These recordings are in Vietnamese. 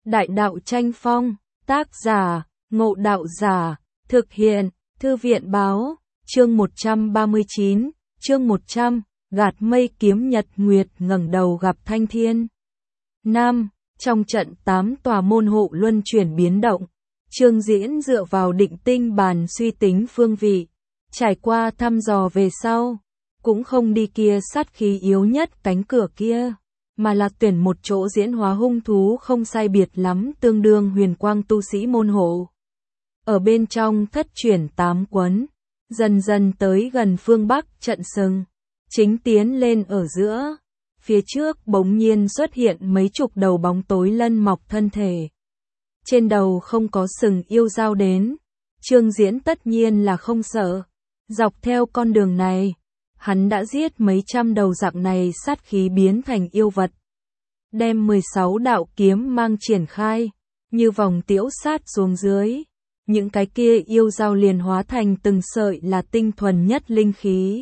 Đại đạo tranh phong, tác giả, Ngộ Đạo Giả, thực hiện, Thư viện báo, chương 139, chương 100, gạt mây kiếm nhật nguyệt ngẩng đầu gặp thanh thiên. Nam, trong trận 8 tòa môn hộ luân chuyển biến động, Trương Diễn dựa vào định tinh bàn suy tính phương vị, trải qua thăm dò về sau, cũng không đi kia sát khí yếu nhất cánh cửa kia, mà là tuyển một chỗ diễn hóa hung thú không sai biệt lắm tương đương huyền quang tu sĩ môn hộ. Ở bên trong thất chuyển 8 quấn, dần dần tới gần phương Bắc trận sừng, chính tiến lên ở giữa, phía trước bỗng nhiên xuất hiện mấy chục đầu bóng tối lân mọc thân thể. Trên đầu không có sừng yêu dao đến, Trương Diễn tất nhiên là không sợ, dọc theo con đường này, hắn đã giết mấy trăm đầu dạng này sát khí biến thành yêu vật. Đem 16 đạo kiếm mang triển khai, như vòng tiễu sát xuống dưới. Những cái kia yêu dao liền hóa thành từng sợi là tinh thuần nhất linh khí.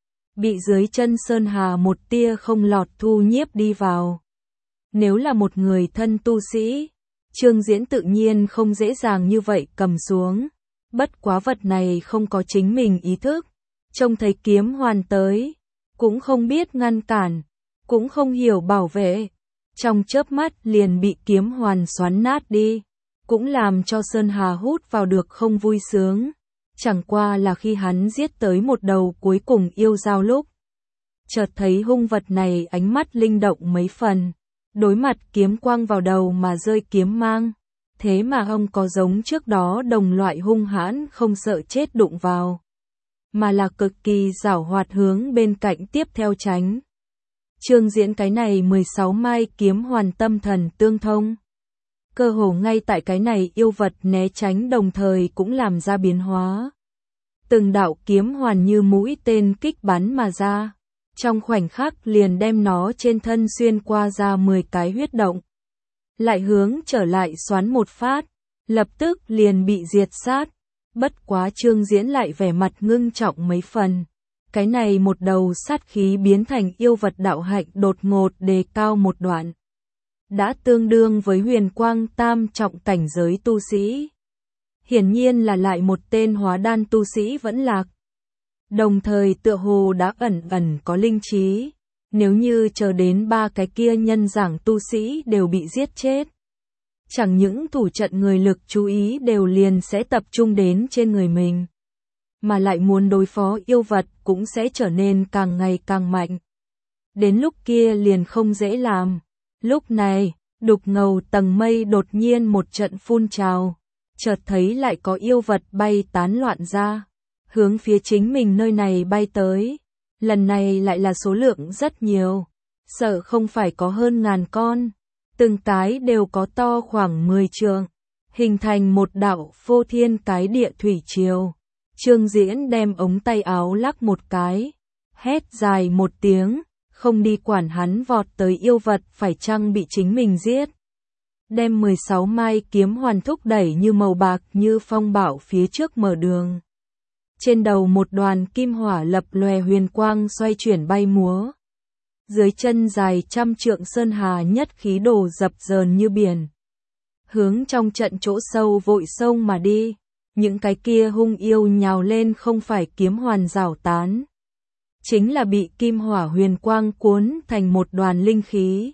Bị dưới chân Sơn Hà một tia không lọt thu nhiếp đi vào. Nếu là một người thân tu sĩ, Trương Diễn tự nhiên không dễ dàng như vậy cầm xuống. Bất quá vật này không có chính mình ý thức. Trông thấy kiếm hoàn tới, cũng không biết ngăn cản, cũng không hiểu bảo vệ. Trong chớp mắt liền bị kiếm hoàn xoắn nát đi, cũng làm cho Sơn Hà hút vào được không vui sướng. Chẳng qua là khi hắn giết tới một đầu cuối cùng yêu dao lúc, chợt thấy hung vật này ánh mắt linh động mấy phần, đối mặt kiếm quang vào đầu mà rơi kiếm mang. Thế mà ông có giống trước đó đồng loại hung hãn không sợ chết đụng vào, mà là cực kỳ giảo hoạt hướng bên cạnh tiếp theo tránh. Trương Diễn cái này 16 mai kiếm hoàn tâm thần tương thông. Cơ hồ ngay tại cái này yêu vật né tránh đồng thời cũng làm ra biến hóa. Từng đạo kiếm hoàn như mũi tên kích bắn mà ra. Trong khoảnh khắc liền đem nó trên thân xuyên qua ra 10 cái huyết động. Lại hướng trở lại xoắn một phát, lập tức liền bị diệt sát. Bất quá Trương Diễn lại vẻ mặt ngưng trọng mấy phần. Cái này một đầu sát khí biến thành yêu vật đạo hạnh đột ngột đề cao một đoạn. Đã tương đương với huyền quang tam trọng cảnh giới tu sĩ. Hiển nhiên là lại một tên hóa đan tu sĩ vẫn lạc. Đồng thời tựa hồ đã ẩn ẩn có linh trí. Nếu như chờ đến 3 cái kia nhân giảng tu sĩ đều bị giết chết, chẳng những thủ trận người lực chú ý đều liền sẽ tập trung đến trên người mình, mà lại muốn đối phó yêu vật cũng sẽ trở nên càng ngày càng mạnh. Đến lúc kia liền không dễ làm. Lúc này, đục ngầu tầng mây đột nhiên một trận phun trào, chợt thấy lại có yêu vật bay tán loạn ra, hướng phía chính mình nơi này bay tới. Lần này lại là số lượng rất nhiều, sợ không phải có hơn 1000 con, từng cái đều có to khoảng 10 trượng, hình thành một đạo phô thiên cái địa thủy triều. Trương Diễn đem ống tay áo lắc một cái, hét dài một tiếng, không đi quản hắn vọt tới yêu vật phải chăng bị chính mình giết. Đem 16 mai kiếm hoàn thúc đẩy như màu bạc như phong bạo phía trước mở đường. Trên đầu một đoàn kim hỏa lập lòe huyền quang xoay chuyển bay múa. Dưới chân dài trăm trượng Sơn Hà nhất khí đổ dập dờn như biển. Hướng trong trận chỗ sâu vội sông mà đi. Những cái kia hung yêu nhào lên không phải kiếm hoàn rảo tán, chính là bị kim hỏa huyền quang cuốn thành một đoàn linh khí.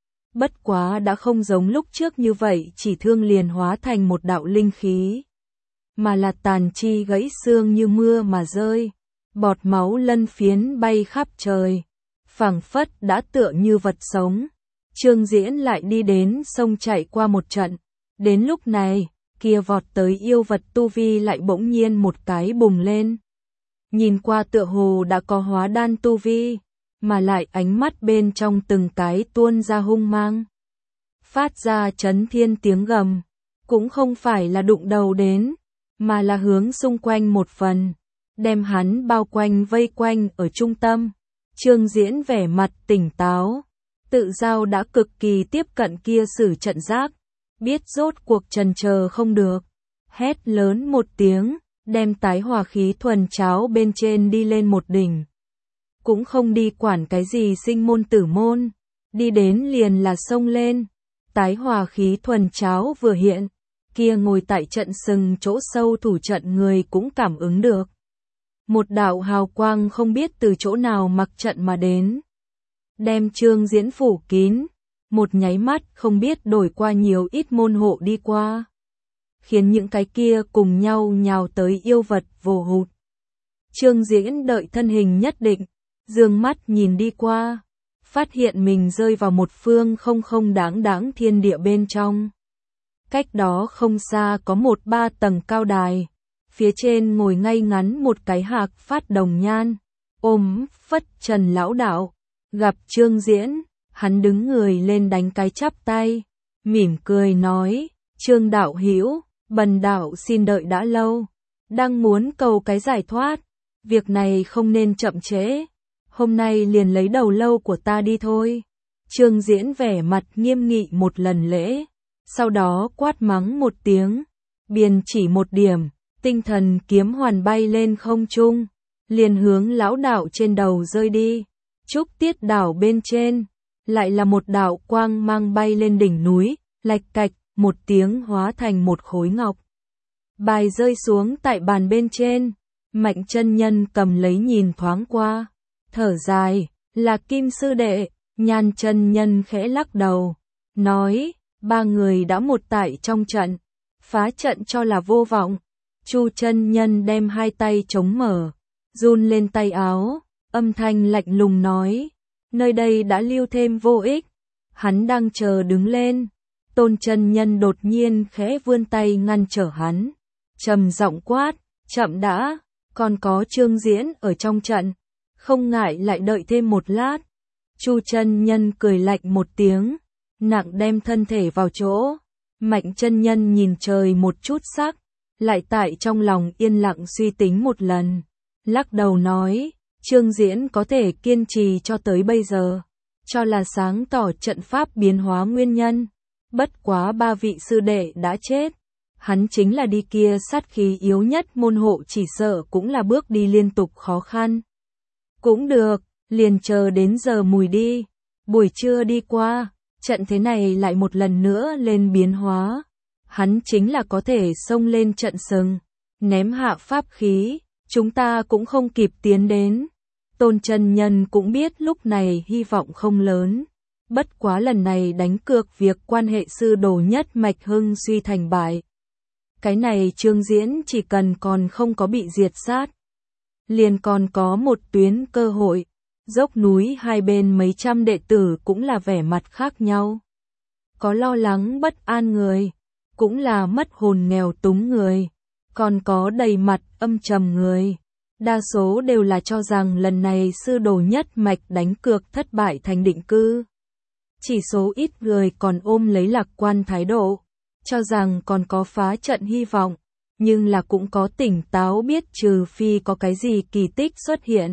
Bất quá đã không giống lúc trước như vậy chỉ thương liền hóa thành một đạo linh khí, mà là tàn chi gãy xương như mưa mà rơi, bọt máu lân phiến bay khắp trời, phảng phất đã tựa như vật sống. Trương Diễn lại đi đến sông chạy qua một trận, đến lúc này, kia vọt tới yêu vật tu vi lại bỗng nhiên một cái bùng lên. Nhìn qua tựa hồ đã có hóa đan tu vi, mà lại ánh mắt bên trong từng cái tuôn ra hung mang. Phát ra chấn thiên tiếng gầm, cũng không phải là đụng đầu đến, mà là hướng xung quanh một phần, đem hắn bao quanh vây quanh ở trung tâm. Trương Diễn vẻ mặt tỉnh táo, tự giao đã cực kỳ tiếp cận kia sử trận giác, biết rốt cuộc chần chờ không được, hét lớn một tiếng, đem tái hòa khí thuần cháo bên trên đi lên một đỉnh. Cũng không đi quản cái gì sinh môn tử môn, đi đến liền là xông lên, tái hòa khí thuần cháo vừa hiện, kia ngồi tại trận sừng chỗ sâu thủ trận người cũng cảm ứng được. Một đạo hào quang không biết từ chỗ nào mặc trận mà đến. Đem Trương Diễn phủ kín, một nháy mắt không biết đổi qua nhiều ít môn hộ đi qua. Khiến những cái kia cùng nhau nhào tới yêu vật vồ hụt. Trương Diễn đợi thân hình nhất định, dương mắt nhìn đi qua, phát hiện mình rơi vào một phương không đáng thiên địa bên trong. Cách đó không xa có một 3 tầng cao đài, phía trên ngồi ngay ngắn một cái hạc phát đồng nhan, ôm phất trần lão đạo, gặp Trương Diễn, hắn đứng người lên đánh cái chắp tay, mỉm cười nói, Trương đạo hữu, bần đạo xin đợi đã lâu, đang muốn cầu cái giải thoát, việc này không nên chậm trễ, hôm nay liền lấy đầu lâu của ta đi thôi. Trương Diễn vẻ mặt nghiêm nghị một lần lễ, sau đó quát mắng một tiếng, biên chỉ một điểm, tinh thần kiếm hoàn bay lên không trung, liền hướng lão đạo trên đầu rơi đi. Trúc Tiết đảo bên trên, lại là một đạo quang mang bay lên đỉnh núi, lạch cạch, một tiếng hóa thành một khối ngọc. Bài rơi xuống tại bàn bên trên, Mạnh chân nhân cầm lấy nhìn thoáng qua, thở dài, là Kim sư đệ. Nhan chân nhân khẽ lắc đầu, nói, 3 người đã một tại trong trận, phá trận cho là vô vọng. Chu chân nhân đem 2 tay chống mở, run lên tay áo, âm thanh lạnh lùng nói, nơi đây đã lưu thêm vô ích. Hắn đang chờ đứng lên, Tôn chân nhân đột nhiên khẽ vươn tay ngăn trở hắn, trầm giọng quát, chậm đã, còn có Trương Diễn ở trong trận, không ngại lại đợi thêm một lát. Chu chân nhân cười lạnh một tiếng, nặng đem thân thể vào chỗ. Mạnh chân nhân nhìn trời một chút sắc, lại tại trong lòng yên lặng suy tính một lần, lắc đầu nói, Trương Diễn có thể kiên trì cho tới bây giờ, cho là sáng tỏ trận pháp biến hóa nguyên nhân. Bất quá 3 vị sư đệ đã chết, hắn chính là đi kia sát khí yếu nhất môn hộ, chỉ sợ cũng là bước đi liên tục khó khăn. Cũng được, liền chờ đến giờ mùi đi. Buổi trưa đi qua, trận thế này lại một lần nữa lên biến hóa. Hắn chính là có thể xông lên trận sừng, ném hạ pháp khí, chúng ta cũng không kịp tiến đến. Tôn chân nhân cũng biết lúc này hy vọng không lớn. Bất quá lần này đánh cược việc quan hệ sư đồ nhất mạch hưng suy thành bại. Cái này Trương Diễn chỉ cần còn không có bị diệt sát, liền còn có một tuyến cơ hội. Dốc núi hai bên mấy trăm đệ tử cũng là vẻ mặt khác nhau. Có lo lắng bất an người, cũng là mất hồn nghèo túng người, còn có đầy mặt âm trầm người. Đa số đều là cho rằng lần này sư đồ nhất mạch đánh cược thất bại thành định cư. Chỉ số ít người còn ôm lấy lạc quan thái độ, cho rằng còn có phá trận hy vọng, nhưng là cũng có tỉnh táo biết trừ phi có cái gì kỳ tích xuất hiện.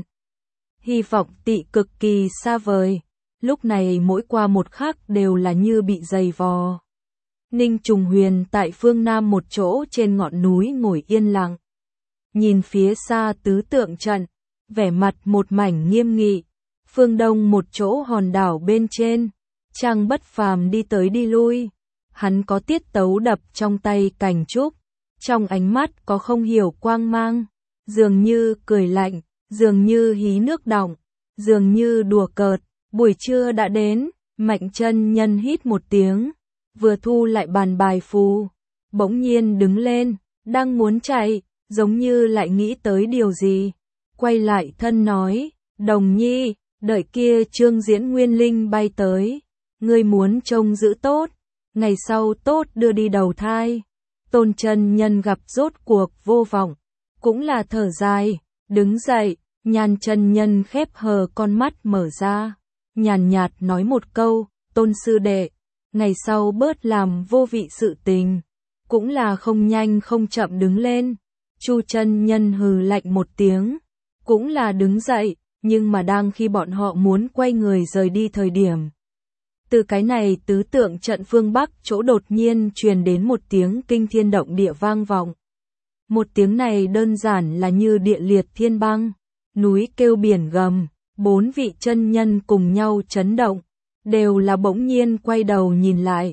Hy vọng tị cực kỳ xa vời, lúc này mỗi qua một khắc đều là như bị dày vò. Ninh Trùng Huyền tại phương Nam một chỗ trên ngọn núi ngồi yên lặng, nhìn phía xa tứ tượng trận, vẻ mặt một mảnh nghiêm nghị. Phương Đông một chỗ hòn đảo bên trên, Trang Bất Phàm đi tới đi lui, hắn có tiết tấu đập trong tay cành trúc, trong ánh mắt có không hiểu quang mang, dường như cười lạnh, dường như hí nước đọng, dường như đùa cợt. Buổi trưa đã đến, Mạnh chân nhân hít một tiếng, vừa thu lại bàn bài phù, bỗng nhiên đứng lên, đang muốn chạy, giống như lại nghĩ tới điều gì, quay lại thân nói, Đồng Nhi, đợi kia Trương Diễn nguyên linh bay tới, ngươi muốn trông giữ tốt, ngày sau tốt đưa đi đầu thai. Tôn chân nhân gặp rốt cuộc vô vọng, cũng là thở dài, đứng dậy. Nhan chân nhân khép hờ con mắt mở ra, nhàn nhạt nói một câu, Tôn sư đệ, ngày sau bớt làm vô vị sự tình, cũng là không nhanh không chậm đứng lên. Chu chân nhân hừ lạnh một tiếng, cũng là đứng dậy, nhưng mà đang khi bọn họ muốn quay người rời đi thời điểm, từ cái này tứ tượng trận phương Bắc chỗ đột nhiên truyền đến một tiếng kinh thiên động địa vang vọng. Một tiếng này đơn giản là như địa liệt thiên băng, núi kêu biển gầm. 4 vị chân nhân cùng nhau chấn động, đều là bỗng nhiên quay đầu nhìn lại,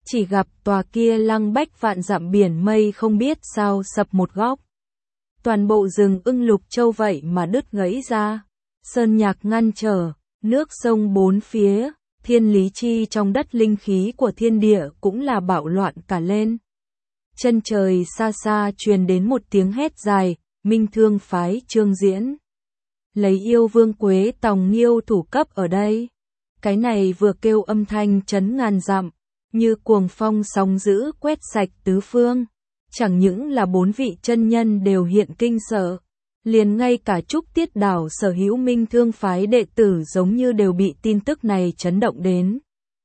chỉ gặp tòa kia lăng bách vạn dặm biển mây không biết sao sập một góc. Toàn bộ rừng ưng lục châu vậy mà đứt gãy ra, sơn nhạc ngăn trở, nước sông bốn phía, thiên lý chi trong đất linh khí của thiên địa cũng là bạo loạn cả lên. Chân trời xa xa truyền đến một tiếng hét dài, Minh Thương phái Trương Diễn. Lấy yêu vương Quế Tòng Nghiêu thủ cấp ở đây. Cái này vừa kêu âm thanh chấn ngàn dặm, như cuồng phong sóng dữ quét sạch tứ phương. Chẳng những là 4 vị chân nhân đều hiện kinh sợ, liền ngay cả Trúc Tiết Đảo sở hữu Minh Thương phái đệ tử giống như đều bị tin tức này chấn động đến.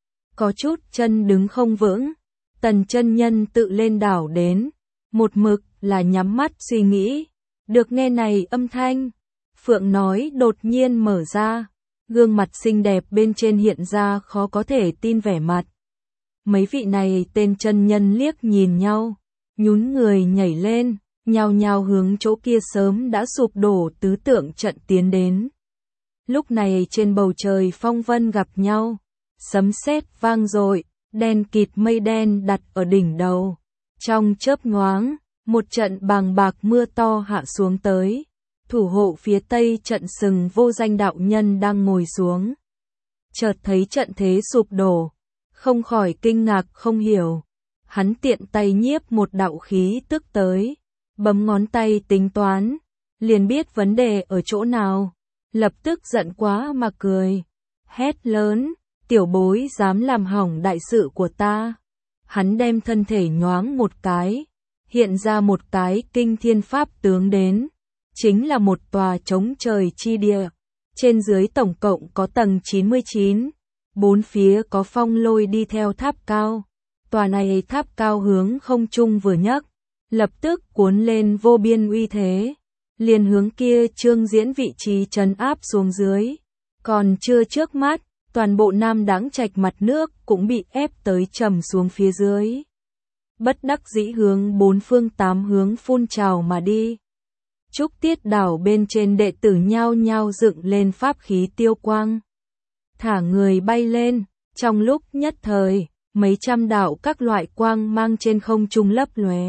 Có chút chân đứng không vững, Tần chân nhân tự lên đảo đến, một mực là nhắm mắt suy nghĩ. Được nghe này âm thanh, Phượng nói đột nhiên mở ra, gương mặt xinh đẹp bên trên hiện ra khó có thể tin vẻ mặt. Mấy vị này tên chân nhân liếc nhìn nhau, nhún người nhảy lên, nhao nhao hướng chỗ kia sớm đã sụp đổ tứ tượng trận tiến đến. Lúc này trên bầu trời phong vân gặp nhau, sấm sét vang dội, đen kịt mây đen đặt ở đỉnh đầu. Trong chớp nhoáng, một trận bàng bạc mưa to hạ xuống tới. Thủ hộ phía tây trận sừng vô danh đạo nhân đang ngồi xuống. Chợt thấy trận thế sụp đổ, không khỏi kinh ngạc không hiểu. Hắn tiện tay nhiếp một đạo khí tức tới, bấm ngón tay tính toán, liền biết vấn đề ở chỗ nào. Lập tức giận quá mà cười, hét lớn, tiểu bối dám làm hỏng đại sự của ta. Hắn đem thân thể nhoáng một cái, hiện ra một cái kinh thiên pháp tướng đến. Chính là một tòa trống trời chi địa, trên dưới tổng cộng có tầng 99, bốn phía có phong lôi đi theo tháp cao. Tòa này tháp cao hướng không trung vừa nhấc, lập tức cuốn lên vô biên uy thế, liền hướng kia Trương Diễn vị trí trấn áp xuống dưới. Còn chưa trước mắt, toàn bộ Nam Đãng Trạch mặt nước cũng bị ép tới trầm xuống phía dưới. Bất đắc dĩ hướng bốn phương tám hướng phun trào mà đi. Trúc Tiết Đảo bên trên đệ tử nhao nhao dựng lên pháp khí tiêu quang. Thả người bay lên, trong lúc nhất thời, mấy trăm đạo các loại quang mang trên không trung lấp lóe.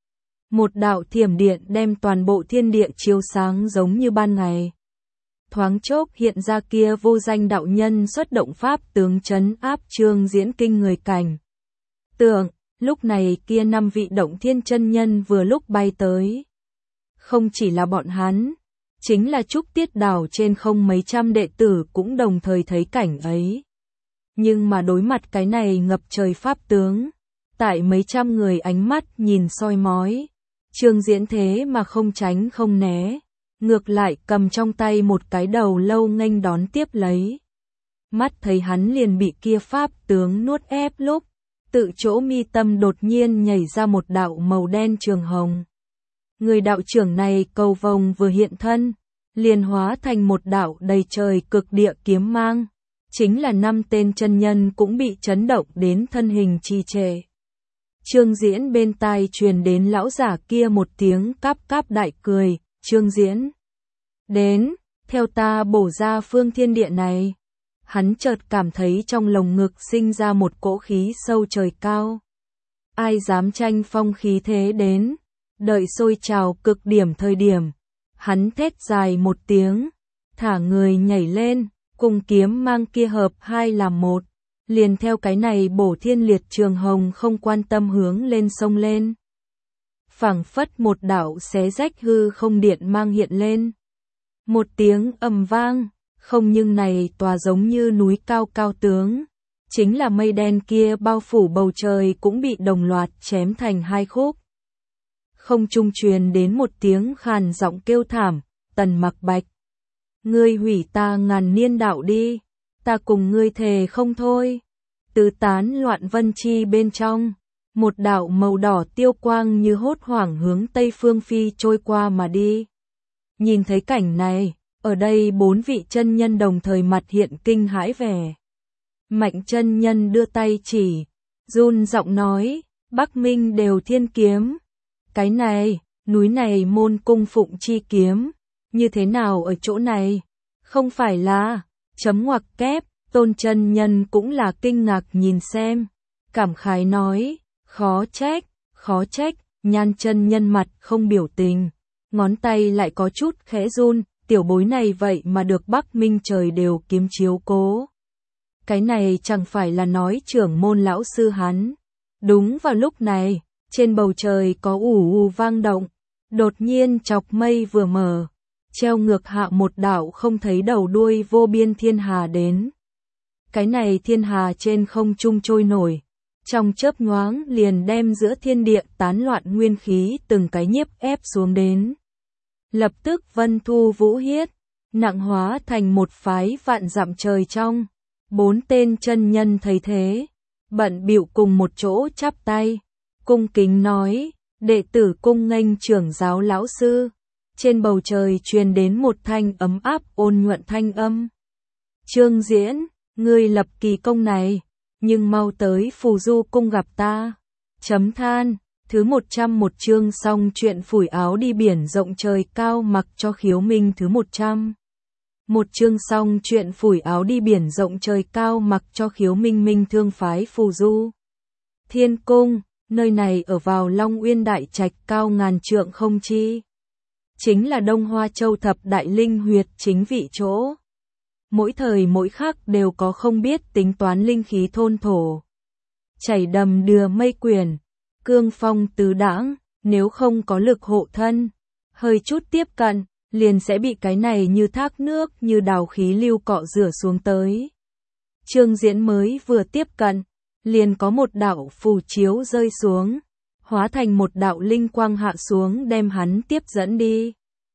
Một đạo thiểm điện đem toàn bộ thiên địa chiếu sáng giống như ban ngày. Thoáng chốc hiện ra kia vô danh đạo nhân xuất động pháp tướng trấn áp Trương Diễn kinh người cảnh. Tượng, lúc này kia 5 vị động thiên chân nhân vừa lúc bay tới. Không chỉ là bọn hắn, chính là Trúc Tiết Đảo trên không mấy trăm đệ tử cũng đồng thời thấy cảnh ấy. Nhưng mà đối mặt cái này ngập trời pháp tướng, tại mấy trăm người ánh mắt nhìn soi mói, Trương Diễn thế mà không tránh không né, ngược lại cầm trong tay một cái đầu lâu nghênh đón tiếp lấy. Mắt thấy hắn liền bị kia pháp tướng nuốt ép lúc, tự chỗ mi tâm đột nhiên nhảy ra một đạo màu đen trường hồng. Người đạo trưởng này cầu vồng vừa hiện thân, liền hóa thành một đạo đầy trời cực địa kiếm mang. Chính là 5 tên chân nhân cũng bị chấn động đến thân hình trì trệ. Trương Diễn bên tai truyền đến lão giả kia một tiếng cáp cáp đại cười, Trương Diễn. Đến, theo ta bổ ra phương thiên địa này. Hắn chợt cảm thấy trong lồng ngực sinh ra một cỗ khí sâu trời cao. Ai dám tranh phong khí thế đến, đợi sôi trào cực điểm thời điểm. Hắn thét dài một tiếng, thả người nhảy lên. Cùng kiếm mang kia hợp hai làm một, liền theo cái này bổ thiên liệt trường hồng không quan tâm hướng lên sông lên. Phảng phất một đạo xé rách hư không điện mang hiện lên. Một tiếng ầm vang, không nhưng này tòa giống như núi cao cao tướng. Chính là mây đen kia bao phủ bầu trời cũng bị đồng loạt chém thành hai khúc. Không trung truyền đến một tiếng khàn giọng kêu thảm, Tần Mặc Bạch. Ngươi hủy ta ngàn niên đạo đi, ta cùng ngươi thề không thôi. Tứ tán loạn vân chi bên trong, một đạo màu đỏ tiêu quang như hốt hoảng hướng tây phương phi trôi qua mà đi. Nhìn thấy cảnh này, ở đây 4 vị chân nhân đồng thời mặt hiện kinh hãi vẻ. Mạnh chân nhân đưa tay chỉ, run giọng nói, Bắc Minh đều thiên kiếm. Cái này, núi này môn cung phụng chi kiếm. Như thế nào ở chỗ này? Không phải là, chấm ngoặc kép, Tôn chân nhân cũng là kinh ngạc nhìn xem. cảm khái nói, khó trách, Nhan chân nhân mặt không biểu tình, ngón tay lại có chút khẽ run, tiểu bối này vậy mà được Bắc Minh trời đều kiếm chiếu cố. Cái này chẳng phải là nói trưởng môn lão sư hắn. Đúng vào lúc này, trên bầu trời có ù ù vang động, đột nhiên chọc mây vừa mở, treo ngược hạ một đạo không thấy đầu đuôi vô biên thiên hà đến. Cái này thiên hà trên không trung trôi nổi, trong chớp nhoáng liền đem giữa thiên địa tán loạn nguyên khí từng cái nhiếp ép xuống đến. Lập tức vân thu vũ hiết, nặng hóa thành một phái vạn dặm trời trong. 4 tên chân nhân thấy thế, bận bịu cùng một chỗ chắp tay, cung kính nói, đệ tử cung nghênh trưởng giáo lão sư. Trên bầu trời truyền đến một thanh ấm áp ôn nhuận thanh âm. Trương Diễn, ngươi lập kỳ công này, nhưng mau tới Phù Du cung gặp ta. Chấm than, thứ 101 chương xong chuyện phủi áo đi biển rộng trời cao mặc cho Khiếu Minh thứ 100. Một chương xong chuyện phủi áo đi biển rộng trời cao mặc cho Khiếu Minh minh thương phái Phù Du. Thiên cung, nơi này ở vào Long Uyên đại trạch cao ngàn trượng không chi. Chính là Đông Hoa Châu thập đại linh huyệt chính vị chỗ. Mỗi thời mỗi khắc đều có không biết tính toán linh khí thôn thổ. Chảy đầm đưa mây quyển, cương phong tứ đãng, nếu không có lực hộ thân, hơi chút tiếp cận, liền sẽ bị cái này như thác nước như đào khí lưu cọ rửa xuống tới. Trương Diễn mới vừa tiếp cận, liền có một đạo phù chiếu rơi xuống, hóa thành một đạo linh quang hạ xuống đem hắn tiếp dẫn đi.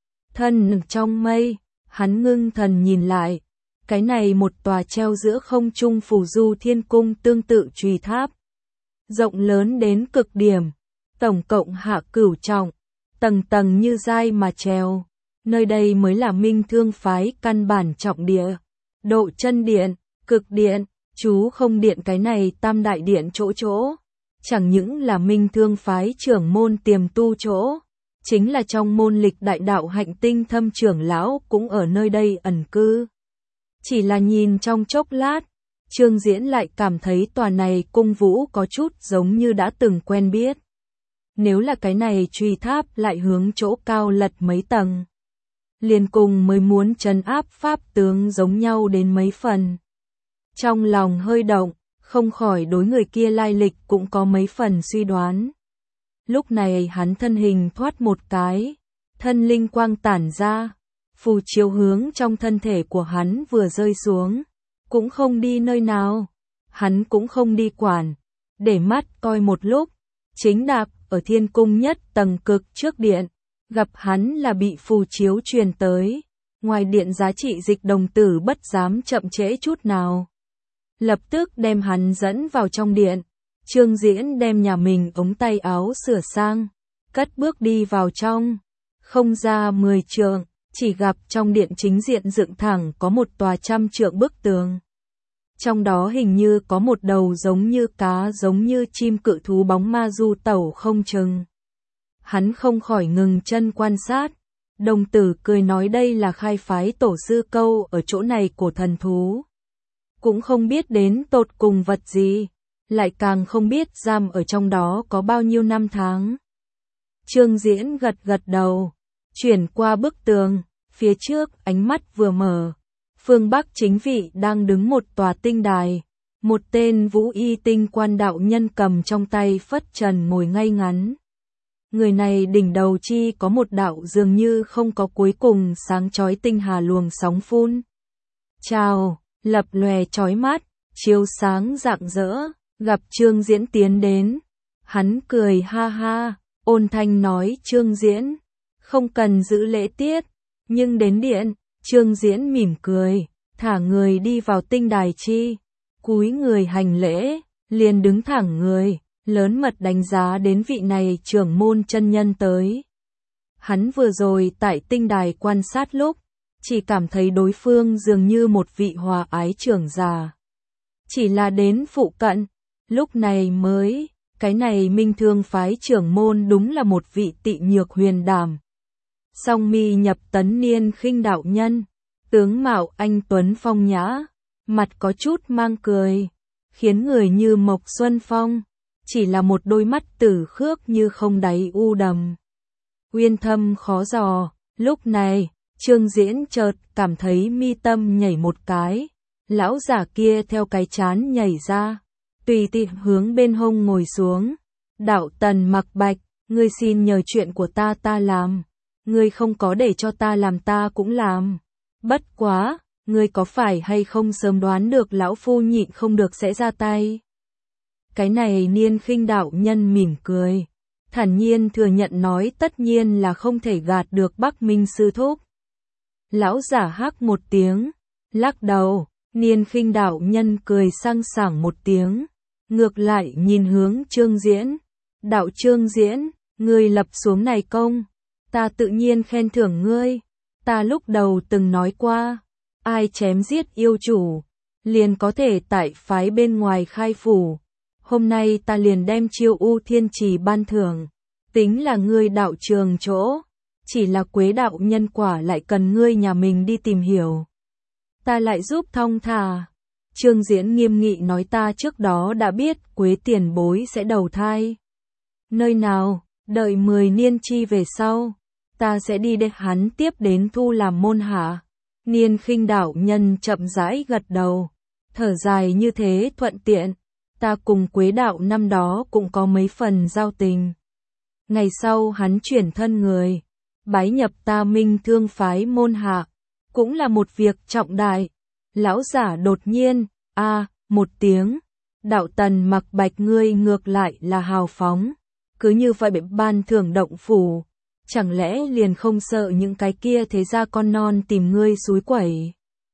Thân trong mây, hắn ngưng thần nhìn lại, cái này một tòa treo giữa không trung Phù Du Thiên Cung tương tự trùy tháp. Rộng lớn đến cực điểm, tổng cộng hạ cửu trọng, tầng tầng như dai mà treo. Nơi đây mới là minh thương phái căn bản trọng địa, độ chân điện, cực điện, chú không điện cái này tam đại điện chỗ. Chẳng những là minh thương phái trưởng môn tiềm tu chỗ, chính là trong môn lịch đại đạo hạnh tinh thâm trưởng lão cũng ở nơi đây ẩn cư. Chỉ là nhìn trong chốc lát, Trương Diễn lại cảm thấy tòa này cung vũ có chút giống như đã từng quen biết. Nếu là cái này truy tháp lại hướng chỗ cao lật mấy tầng, liền cùng mới muốn trấn áp pháp tướng giống nhau đến mấy phần. Trong lòng hơi động, không khỏi đối người kia lai lịch cũng có mấy phần suy đoán. Lúc này hắn thân hình thoát một cái, thân linh quang tản ra, phù chiếu hướng trong thân thể của hắn vừa rơi xuống, cũng không đi nơi nào, hắn cũng không đi quản, để mắt coi một lúc, chính đạp ở thiên cung nhất tầng cực trước điện, gặp hắn là bị phù chiếu truyền tới, ngoài điện giá trị dịch đồng tử bất dám chậm trễ chút nào. Lập tức đem hắn dẫn vào trong điện, Trương Diễn đem nhà mình ống tay áo sửa sang, cất bước đi vào trong, không ra 10 trượng, chỉ gặp trong điện chính diện dựng thẳng có một tòa 100 trượng bức tường. Trong đó hình như có một đầu giống như cá giống như chim cự thú bóng ma du tẩu không chừng. Hắn không khỏi ngừng chân quan sát, đồng tử cười nói đây là khai phái tổ sư câu ở chỗ này của thần thú. Cũng không biết đến tột cùng vật gì, lại càng không biết giam ở trong đó có bao nhiêu năm tháng. Trương Diễn gật gật đầu, chuyển qua bức tường, phía trước ánh mắt vừa mở. Phương Bắc chính vị đang đứng một tòa tinh đài, một tên vũ y tinh quan đạo nhân cầm trong tay phất trần ngồi ngay ngắn. Người này đỉnh đầu chi có một đạo dường như không có cuối cùng sáng chói tinh hà luồng sóng phun. Chào, lập lòe chói mắt, chiếu sáng rạng rỡ, gặp Trương Diễn tiến đến. Hắn cười ha ha, ôn thanh nói Trương Diễn, không cần giữ lễ tiết, nhưng đến điện. Trương Diễn mỉm cười, thả người đi vào tinh đài chi, cúi người hành lễ, liền đứng thẳng người, lớn mật đánh giá đến vị này trưởng môn chân nhân tới. Hắn vừa rồi tại tinh đài quan sát lúc, chỉ cảm thấy đối phương dường như một vị hòa ái trưởng già. Chỉ là đến phụ cận, lúc này mới, cái này minh thương phái trưởng môn đúng là một vị tị nhược huyền đảm. Song mi nhập tấn niên khinh đạo nhân, tướng mạo anh tuấn phong nhã, mặt có chút mang cười, khiến người như Mộc Xuân Phong, chỉ là một đôi mắt tử khước như không đáy u đầm. Uyên thâm khó dò, lúc này, Trương Diễn chợt cảm thấy mi tâm nhảy một cái, lão giả kia theo cái chán nhảy ra, tùy tiện hướng bên hông ngồi xuống. Đạo Tần Mặc Bạch, ngươi xin nhờ chuyện của ta làm, ngươi không có để cho ta làm ta cũng làm. Bất quá, ngươi có phải hay không sớm đoán được lão phu nhịn không được sẽ ra tay? Cái này Niên Khinh đạo nhân mỉm cười, thản nhiên thừa nhận nói tất nhiên là không thể gạt được Bắc Minh sư thúc. Lão giả hắc một tiếng, lắc đầu, Niên Khinh đạo nhân cười sang sảng một tiếng, ngược lại nhìn hướng Trương Diễn. Đạo Trương Diễn, ngươi lập xuống này công, ta tự nhiên khen thưởng ngươi. Ta lúc đầu từng nói qua, ai chém giết yêu chủ, liền có thể tại phái bên ngoài khai phủ. Hôm nay ta liền đem Chiêu U Thiên Trì ban thưởng, tính là ngươi đạo trường chỗ, chỉ là Quế đạo nhân quả lại cần ngươi nhà mình đi tìm hiểu. Ta lại giúp thong thả. Trương Diễn nghiêm nghị nói ta trước đó đã biết Quế tiền bối sẽ đầu thai. Nơi nào, đợi 10 niên chi về sau, ta sẽ đi để hắn tiếp đến thu làm môn hạ. Niên Khinh đạo nhân chậm rãi gật đầu, thở dài như thế thuận tiện, ta cùng Quế đạo năm đó cũng có mấy phần giao tình. Ngày sau hắn chuyển thân người, bái nhập ta Minh Thương phái môn hạ, cũng là một việc trọng đại. Lão giả đột nhiên, một tiếng, Đạo Tần Mặc Bạch ngươi ngược lại là hào phóng, cứ như vậy bị ban thưởng động phủ, chẳng lẽ liền không sợ những cái kia thế ra con non tìm ngươi xúi quẩy?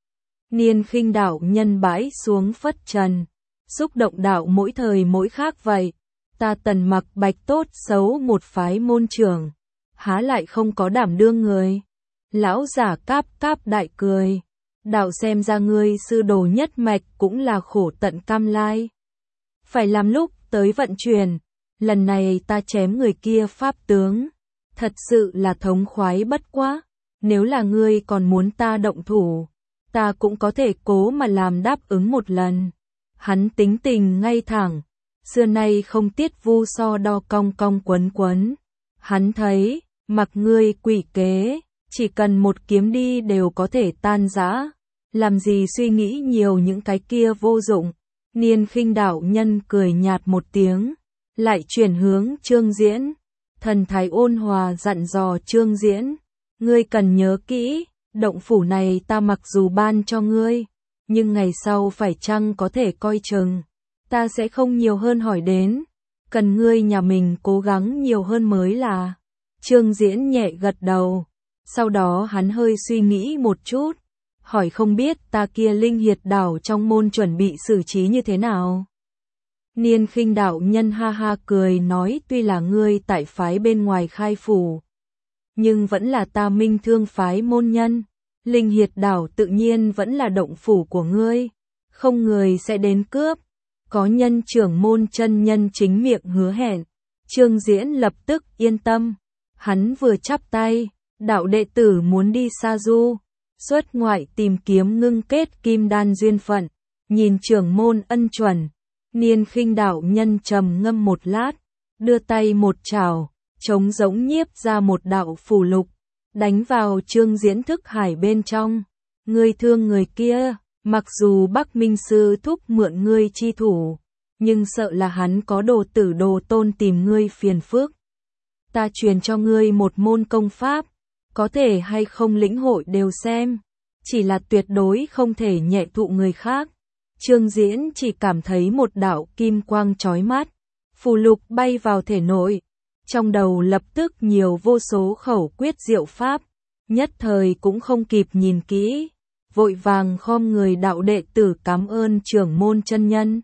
Niên Khinh đạo nhân bãi xuống phất trần, xúc động đạo mỗi thời mỗi khác vậy, ta Tần Mặc Bạch tốt xấu một phái môn trưởng, há lại không có đảm đương người. Lão giả cáp cáp đại cười, đạo xem ra ngươi sư đồ nhất mạch cũng là khổ tận cam lai. Phải làm lúc tới vận chuyển, lần này ta chém người kia pháp tướng, thật sự là thống khoái bất quá, nếu là ngươi còn muốn ta động thủ, ta cũng có thể cố mà làm đáp ứng một lần. Hắn tính tình ngay thẳng, xưa nay không tiết vu so đo cong cong quấn quấn. Hắn thấy, mặc ngươi quỷ kế, chỉ cần một kiếm đi đều có thể tan rã, làm gì suy nghĩ nhiều những cái kia vô dụng. Niên Khinh đạo nhân cười nhạt một tiếng, lại chuyển hướng Trương Diễn, thần thái ôn hòa dặn dò Trương Diễn, ngươi cần nhớ kỹ, động phủ này ta mặc dù ban cho ngươi, nhưng ngày sau phải chăng có thể coi chừng, ta sẽ không nhiều hơn hỏi đến, cần ngươi nhà mình cố gắng nhiều hơn mới là. Trương Diễn nhẹ gật đầu, sau đó hắn hơi suy nghĩ một chút, hỏi không biết ta kia Linh Hiệt đảo trong môn chuẩn bị xử trí như thế nào. Niên Khinh đạo nhân ha ha cười nói tuy là ngươi tại phái bên ngoài khai phủ, nhưng vẫn là ta Minh Thương phái môn nhân, Linh Hiệt đảo tự nhiên vẫn là động phủ của ngươi, không người sẽ đến cướp, có nhân trưởng môn chân nhân chính miệng hứa hẹn. Trương Diễn lập tức yên tâm, hắn vừa chắp tay, đạo đệ tử muốn đi Sa Du, xuất ngoại tìm kiếm ngưng kết kim đan duyên phận, nhìn trưởng môn ân chuẩn. Niên Khinh đạo nhân trầm ngâm một lát, đưa tay một chảo, trống giống nhiếp ra một đạo phù lục, đánh vào Trương Diễn thức hải bên trong. Ngươi thương người kia, mặc dù Bắc Minh sư thúc mượn ngươi chi thủ, nhưng sợ là hắn có đồ tử đồ tôn tìm ngươi phiền phức. Ta truyền cho ngươi một môn công pháp, có thể hay không lĩnh hội đều xem, chỉ là tuyệt đối không thể nhẹ thụ người khác. Trương Diễn chỉ cảm thấy một đạo kim quang chói mắt, phù lục bay vào thể nội, trong đầu lập tức nhiều vô số khẩu quyết diệu pháp, nhất thời cũng không kịp nhìn kỹ, vội vàng khom người đạo đệ tử cảm ơn trưởng môn chân nhân.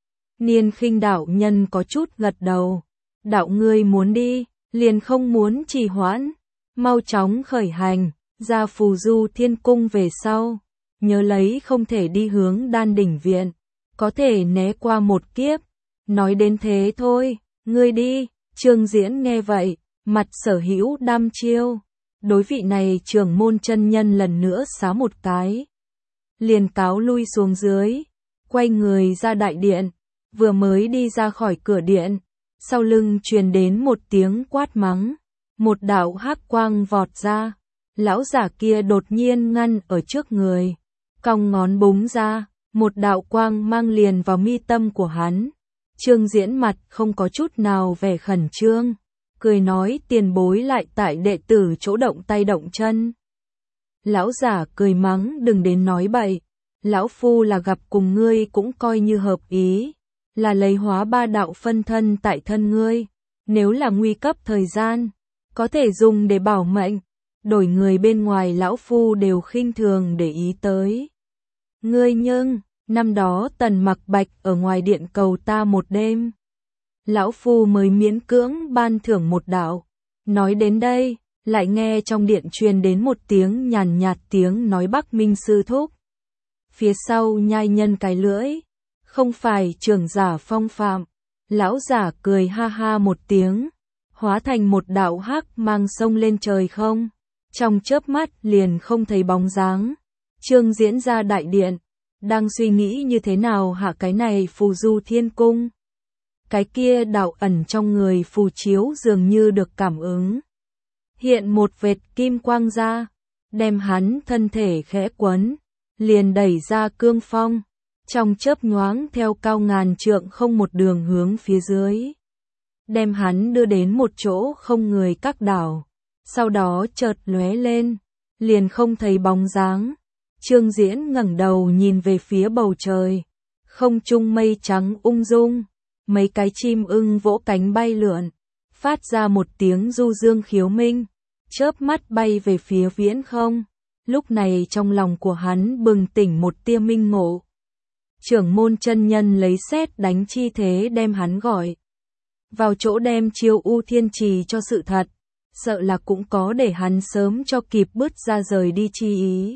Niên Khinh đạo nhân có chút gật đầu, đạo ngươi muốn đi, liền không muốn trì hoãn, mau chóng khởi hành, ra Phù Du Thiên Cung về sau. Nhớ lấy không thể đi hướng Đan Đỉnh Viện, có thể né qua một kiếp. Nói đến thế thôi, ngươi đi. Trương Diễn nghe vậy, mặt sở hữu đăm chiêu. Đối vị này trưởng môn chân nhân lần nữa xá một cái, liền cáo lui xuống dưới. quay người ra đại điện, vừa mới đi ra khỏi cửa điện, sau lưng truyền đến một tiếng quát mắng, một đạo hắc quang vọt ra, lão giả kia đột nhiên ngăn ở trước người, cong ngón búng ra, một đạo quang mang liền vào mi tâm của hắn. Trương Diễn mặt không có chút nào vẻ khẩn trương, cười nói tiền bối lại tại đệ tử chỗ động tay động chân. Lão giả cười mắng đừng đến nói bậy, lão phu là gặp cùng ngươi cũng coi như hợp ý, là lấy hóa ba đạo phân thân tại thân ngươi, nếu là nguy cấp thời gian, có thể dùng để bảo mệnh, đổi người bên ngoài lão phu đều khinh thường để ý tới. Ngươi nhưng, năm đó Tần Mặc Bạch ở ngoài điện cầu ta một đêm, lão phu mới miễn cưỡng ban thưởng một đạo. Nói đến đây, lại nghe trong điện truyền đến một tiếng nhàn nhạt tiếng nói Bắc Minh sư thúc. Phía sau nhai nhân cái lưỡi, không phải trưởng giả Phong Phạm. Lão giả cười ha ha một tiếng, hóa thành một đạo hắc mang sông lên trời không. Trong chớp mắt liền không thấy bóng dáng. Trương Diễn ra đại điện, đang suy nghĩ như thế nào hạ cái này phù du thiên cung. Cái kia đạo ẩn trong người phù chiếu dường như được cảm ứng. Hiện một vệt kim quang ra, đem hắn thân thể khẽ quấn, liền đẩy ra cương phong, trong chớp nhoáng theo cao ngàn trượng không một đường hướng phía dưới. Đem hắn đưa đến một chỗ không người các đảo, sau đó chợt lóe lên, liền không thấy bóng dáng. Trương Diễn ngẩng đầu nhìn về phía bầu trời, không trung mây trắng ung dung, mấy cái chim ưng vỗ cánh bay lượn, phát ra một tiếng du dương khiếu minh, chớp mắt bay về phía viễn không. Lúc này trong lòng của hắn bừng tỉnh một tia minh ngộ. Trưởng môn chân nhân lấy sét đánh chi thế đem hắn gọi vào chỗ đem chiêu U Thiên Trì cho sự thật, sợ là cũng có để hắn sớm cho kịp bứt ra rời đi chi ý.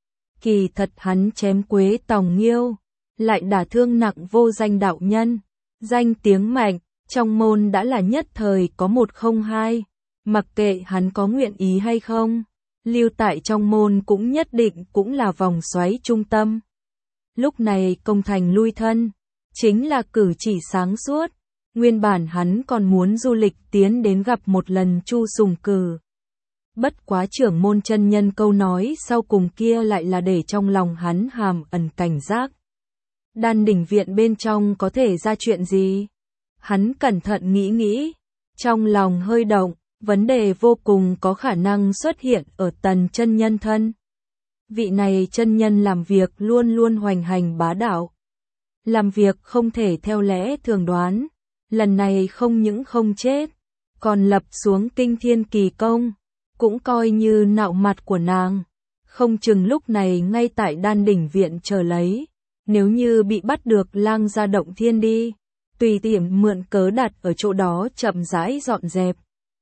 Kỳ thật hắn chém Quế Tòng Nghiêu, lại đả thương nặng vô danh đạo nhân, danh tiếng mạnh, trong môn đã là nhất thời có một không hai, mặc kệ hắn có nguyện ý hay không, lưu tại trong môn cũng nhất định cũng là vòng xoáy trung tâm. Lúc này công thành lui thân, chính là cử chỉ sáng suốt. Nguyên bản hắn còn muốn du lịch tiến đến gặp một lần Chu Sùng Cử. Bất quá trưởng môn chân nhân câu nói sau cùng kia lại là để trong lòng hắn hàm ẩn cảnh giác. Đan đỉnh viện bên trong có thể ra chuyện gì? Hắn cẩn thận nghĩ, trong lòng hơi động, vấn đề vô cùng có khả năng xuất hiện ở Tần chân nhân thân. Vị này chân nhân làm việc luôn luôn hoành hành bá đạo. Làm việc không thể theo lẽ thường đoán. Lần này không những không chết, còn lập xuống kinh thiên kỳ công, cũng coi như nạo mặt của nàng. Không chừng lúc này ngay tại đan đỉnh viện chờ lấy, nếu như bị bắt được lang ra động thiên đi, tùy tiện mượn cớ đặt ở chỗ đó chậm rãi dọn dẹp.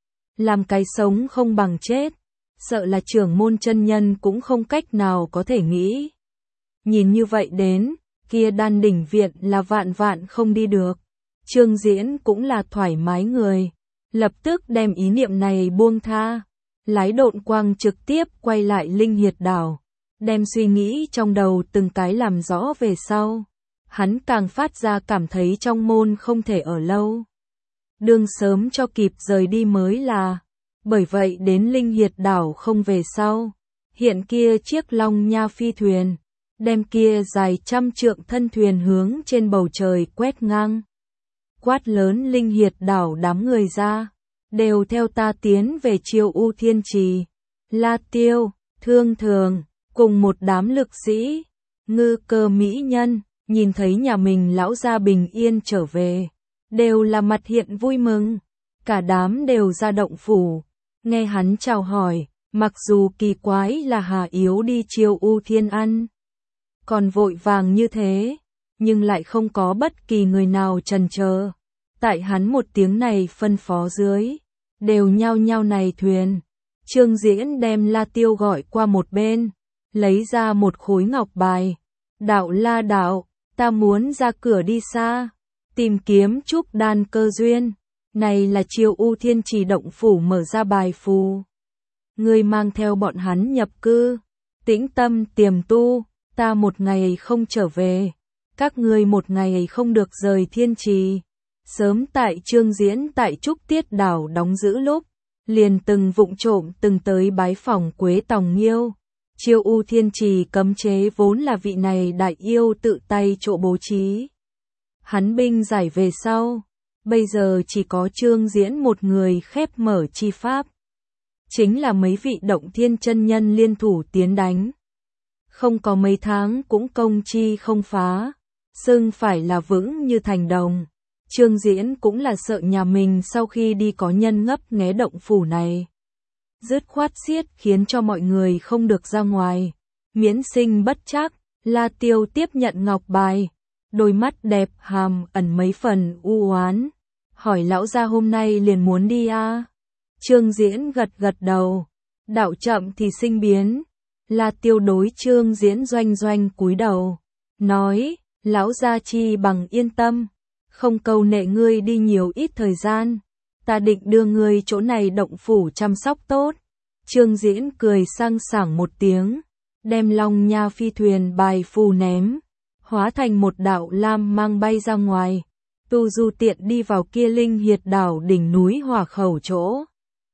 Làm cái sống không bằng chết, sợ là trưởng môn chân nhân cũng không cách nào có thể nghĩ. Nhìn như vậy đến, kia đan đỉnh viện là vạn vạn không đi được. Trương Diễn cũng là thoải mái người, lập tức đem ý niệm này buông tha, lái độn quang trực tiếp quay lại Linh Hiệt đảo, đem suy nghĩ trong đầu từng cái làm rõ về sau. Hắn càng phát ra cảm thấy trong môn không thể ở lâu. Đương sớm cho kịp rời đi mới là, bởi vậy đến Linh Hiệt đảo không về sau. Hiện kia chiếc Long Nha phi thuyền, đem kia dài trăm trượng thân thuyền hướng trên bầu trời quét ngang. Quát lớn Linh Hiệt đảo đám người ra, đều theo ta tiến về chiêu U Thiên Trì. La Tiêu, Thương Thường, cùng một đám lực sĩ, Ngư Cơ mỹ nhân, nhìn thấy nhà mình lão gia bình yên trở về, đều là mặt hiện vui mừng, cả đám đều ra động phủ, nghe hắn chào hỏi, mặc dù kỳ quái là Hà Yếu đi chiêu U Thiên ăn, còn vội vàng như thế, nhưng lại không có bất kỳ người nào chần chờ. Tại hắn một tiếng này phân phó dưới, đều nhao nhao này thuyền. Trương Diễn đem La Tiêu gọi qua một bên, lấy ra một khối ngọc bài. Đạo La đạo, ta muốn ra cửa đi xa, tìm kiếm trúc đan cơ duyên. Này là chiêu U Thiên Trì động phủ mở ra bài phù. Ngươi mang theo bọn hắn nhập cư, tĩnh tâm tiềm tu, ta một ngày không trở về. các ngươi một ngày không được rời Thiên Trì. Sớm tại Trương Diễn tại Trúc Tiết Đảo đóng giữ lúc, liền từng vụng trộm từng tới bái phỏng Quế Tòng Nghiêu. Chiêu U Thiên Trì cấm chế vốn là vị này đại yêu tự tay chỗ bố trí. Hắn binh giải về sau, bây giờ chỉ có Trương Diễn một người khép mở chi pháp. Chính là mấy vị Động Thiên chân nhân liên thủ tiến đánh. Không có mấy tháng cũng công chi không phá, xưng phải là vững như thành đồng. Trương Diễn cũng là sợ nhà mình sau khi đi có nhân ngấp nghé động phủ này. Dứt khoát xiết khiến cho mọi người không được ra ngoài. Miễn sinh bất trắc, La Tiêu tiếp nhận ngọc bài. Đôi mắt đẹp hàm ẩn mấy phần u oán. Hỏi lão gia hôm nay liền muốn đi à? Trương Diễn gật gật đầu. Đạo chậm thì sinh biến. La Tiêu đối Trương Diễn doanh doanh cúi đầu. Nói, lão gia chi bằng yên tâm. Không cầu nệ ngươi đi nhiều ít thời gian. Ta định đưa ngươi chỗ này động phủ chăm sóc tốt. Trương Diễn cười sang sảng một tiếng. Đem Long Nha phi thuyền bài phù ném. Hóa thành một đạo lam mang bay ra ngoài. Tu du tiện đi vào kia linh hiệt đảo đỉnh núi hỏa khẩu chỗ.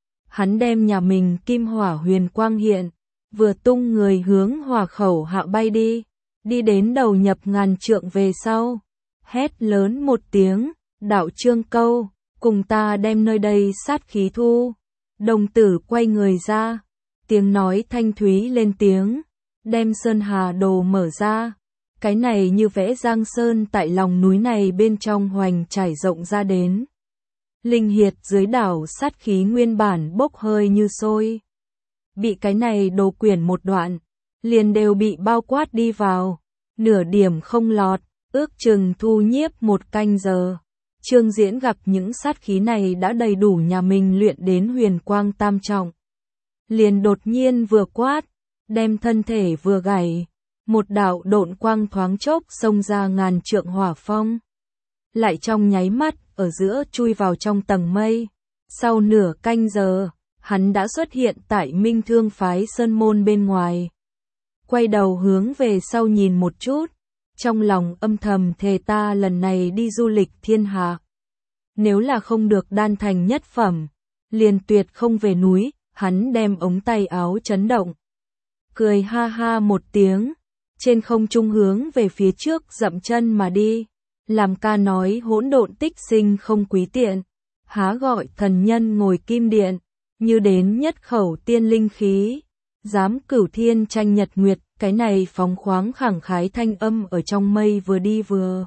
Hắn đem nhà mình kim hỏa huyền quang hiện. Vừa tung người hướng hỏa khẩu hạ bay đi. Đi đến đầu nhập ngàn trượng về sau. Hét lớn một tiếng, đạo Trương Câu, cùng ta đem nơi đây sát khí thu. Đồng tử quay người ra, tiếng nói thanh thúy lên tiếng, đem Sơn Hà Đồ mở ra. Cái này như vẽ giang sơn tại lòng núi này bên trong hoành trải rộng ra đến. Linh hiệt dưới đảo sát khí nguyên bản bốc hơi như sôi. Bị cái này đồ quyển một đoạn, liền đều bị bao quát đi vào, nửa điểm không lọt. Ước chừng thu nhiếp một canh giờ. Trương Diễn gặp những sát khí này đã đầy đủ nhà mình luyện đến huyền quang tam trọng. Liền đột nhiên vừa quát, đem thân thể vừa gảy. Một đạo độn quang thoáng chốc xông ra ngàn trượng hỏa phong. Lại trong nháy mắt, ở giữa chui vào trong tầng mây. Sau nửa canh giờ, hắn đã xuất hiện tại Minh Thương phái Sơn Môn bên ngoài. Quay đầu hướng về sau nhìn một chút. Trong lòng âm thầm thề ta lần này đi du lịch thiên hạ. Nếu là không được đan thành nhất phẩm, liền tuyệt không về núi, hắn đem ống tay áo chấn động. Cười ha ha một tiếng, trên không trung hướng về phía trước dậm chân mà đi. Làm ca nói hỗn độn tích sinh không quý tiện, há gọi thần nhân ngồi kim điện, như đến nhất khẩu tiên linh khí. Dám cửu thiên tranh nhật nguyệt. Cái này phóng khoáng khẳng khái thanh âm ở trong mây vừa đi vừa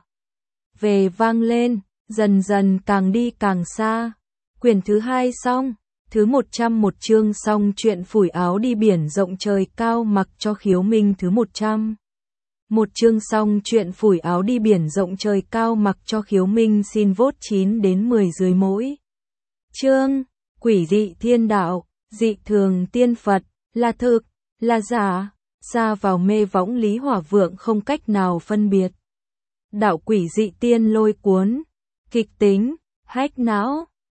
về vang lên, dần dần càng đi càng xa. Quyển thứ 2 xong, thứ 101 chương xong chuyện phủi áo đi biển rộng trời cao mặc cho Khiếu Minh thứ 100. Một chương xong chuyện phủi áo đi biển rộng trời cao mặc cho Khiếu Minh xin vote 9 đến 10 dưới mỗi chương. Quỷ dị thiên đạo, dị thường tiên Phật, là thực, là giả. Xa vào mê võng Lý Hỏa Vượng không cách nào phân biệt. Đạo quỷ dị tiên lôi cuốn, kịch tính, hách não,